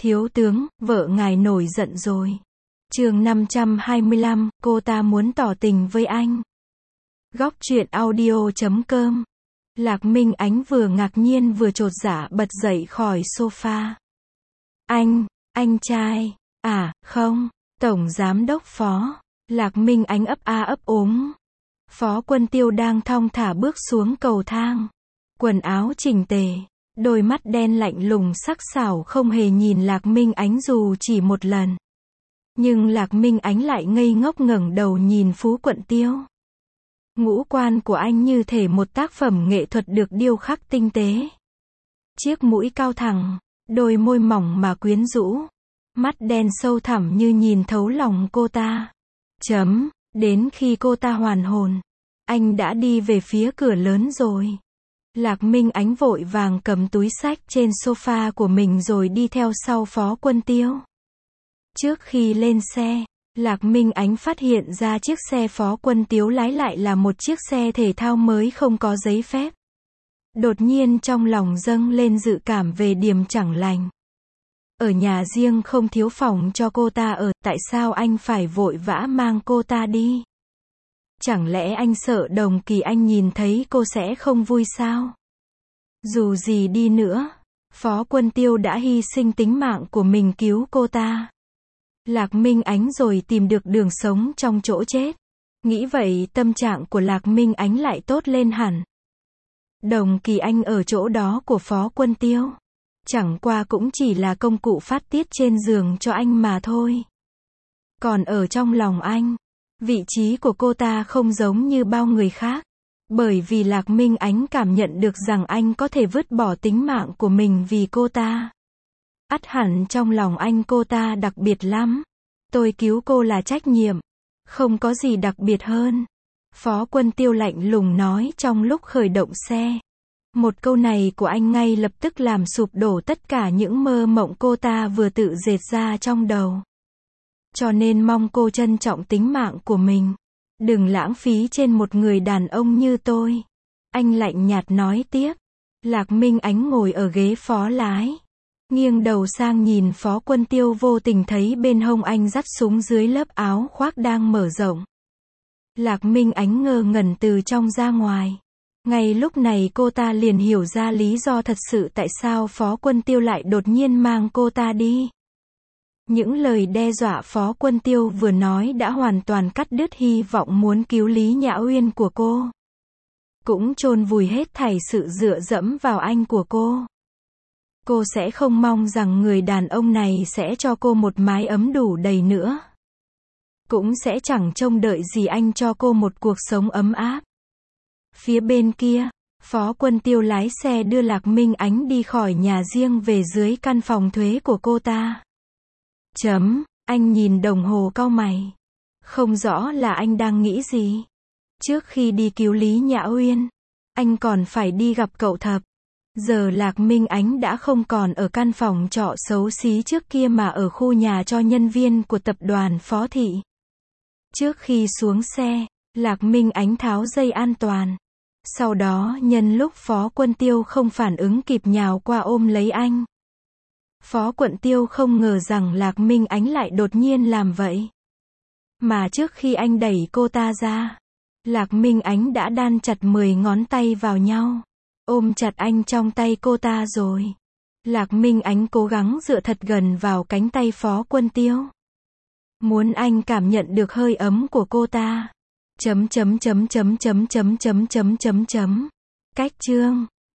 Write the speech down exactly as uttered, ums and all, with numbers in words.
Thiếu tướng, vợ ngài nổi giận rồi. Chương năm trăm hai mươi lăm, cô ta muốn tỏ tình với anh. Góc truyện audio chấm com. Lạc Minh Ánh vừa ngạc nhiên vừa chột dạ bật dậy khỏi sofa. Anh, anh trai, à, không, Tổng Giám đốc Phó. Lạc Minh Ánh ấp a ấp úng. Phó Quân Tiêu đang thong thả bước xuống cầu thang. Quần áo chỉnh tề, đôi mắt đen lạnh lùng sắc sảo không hề nhìn Lạc Minh Ánh dù chỉ một lần. Nhưng Lạc Minh Ánh lại ngây ngốc ngẩng đầu nhìn Phú Quận Tiêu. Ngũ quan của anh như thể một tác phẩm nghệ thuật được điêu khắc tinh tế. Chiếc mũi cao thẳng, đôi môi mỏng mà quyến rũ, mắt đen sâu thẳm như nhìn thấu lòng cô ta. Chấm, đến khi cô ta hoàn hồn, anh đã đi về phía cửa lớn rồi. Lạc Minh Ánh vội vàng cầm túi xách trên sofa của mình rồi đi theo sau Phó Quân Tiêu. Trước khi lên xe, Lạc Minh Ánh phát hiện ra chiếc xe Phó Quân Tiêu lái lại là một chiếc xe thể thao mới không có giấy phép. Đột nhiên trong lòng dâng lên dự cảm về điểm chẳng lành. Ở nhà riêng không thiếu phòng cho cô ta ở, tại sao anh phải vội vã mang cô ta đi? Chẳng lẽ anh sợ Đồng Kỳ Anh nhìn thấy cô sẽ không vui sao? Dù gì đi nữa, Phó Quân Tiêu đã hy sinh tính mạng của mình cứu cô ta. Lạc Minh Ánh rồi tìm được đường sống trong chỗ chết. Nghĩ vậy tâm trạng của Lạc Minh Ánh lại tốt lên hẳn. Đồng Kỳ Anh ở chỗ đó của Phó Quân Tiêu. Chẳng qua cũng chỉ là công cụ phát tiết trên giường cho anh mà thôi. Còn ở trong lòng anh, vị trí của cô ta không giống như bao người khác. Bởi vì Lạc Minh Ánh cảm nhận được rằng anh có thể vứt bỏ tính mạng của mình vì cô ta. Ắt hẳn trong lòng anh cô ta đặc biệt lắm. Tôi cứu cô là trách nhiệm. Không có gì đặc biệt hơn. Phó Quân Tiêu lạnh lùng nói trong lúc khởi động xe. Một câu này của anh ngay lập tức làm sụp đổ tất cả những mơ mộng cô ta vừa tự dệt ra trong đầu. Cho nên mong cô trân trọng tính mạng của mình. Đừng lãng phí trên một người đàn ông như tôi. Anh lạnh nhạt nói tiếp. Lạc Minh Ánh ngồi ở ghế phó lái. Nghiêng đầu sang nhìn Phó Quân Tiêu vô tình thấy bên hông anh dắt súng dưới lớp áo khoác đang mở rộng. Lạc Minh Ánh ngơ ngẩn từ trong ra ngoài. Ngay lúc này cô ta liền hiểu ra lý do thật sự tại sao Phó Quân Tiêu lại đột nhiên mang cô ta đi. Những lời đe dọa Phó Quân Tiêu vừa nói đã hoàn toàn cắt đứt hy vọng muốn cứu Lý Nhã Uyên của cô. Cũng chôn vùi hết thảy sự dựa dẫm vào anh của cô. Cô sẽ không mong rằng người đàn ông này sẽ cho cô một mái ấm đủ đầy nữa. Cũng sẽ chẳng trông đợi gì anh cho cô một cuộc sống ấm áp. Phía bên kia, Phó Quân Tiêu lái xe đưa Lạc Minh Ánh đi khỏi nhà riêng về dưới căn phòng thuế của cô ta. Chấm, anh nhìn đồng hồ cau mày. Không rõ là anh đang nghĩ gì. Trước khi đi cứu Lý Nhã Uyên, anh còn phải đi gặp cậu Thập. Giờ Lạc Minh Ánh đã không còn ở căn phòng trọ xấu xí trước kia mà ở khu nhà cho nhân viên của tập đoàn Phó Thị. Trước khi xuống xe, Lạc Minh Ánh tháo dây an toàn. Sau đó nhân lúc Phó Quân Tiêu không phản ứng kịp nhào qua ôm lấy anh. Phó Quận Tiêu không ngờ rằng Lạc Minh Ánh lại đột nhiên làm vậy. Mà trước khi anh đẩy cô ta ra, Lạc Minh Ánh đã đan chặt mười ngón tay vào nhau. Ôm chặt anh trong tay cô ta rồi. Lạc Minh Ánh cố gắng dựa thật gần vào cánh tay Phó Quân Tiêu. Muốn anh cảm nhận được hơi ấm của cô ta. Chấm chấm chấm chấm chấm chấm chấm chấm chấm chấm. Cách chương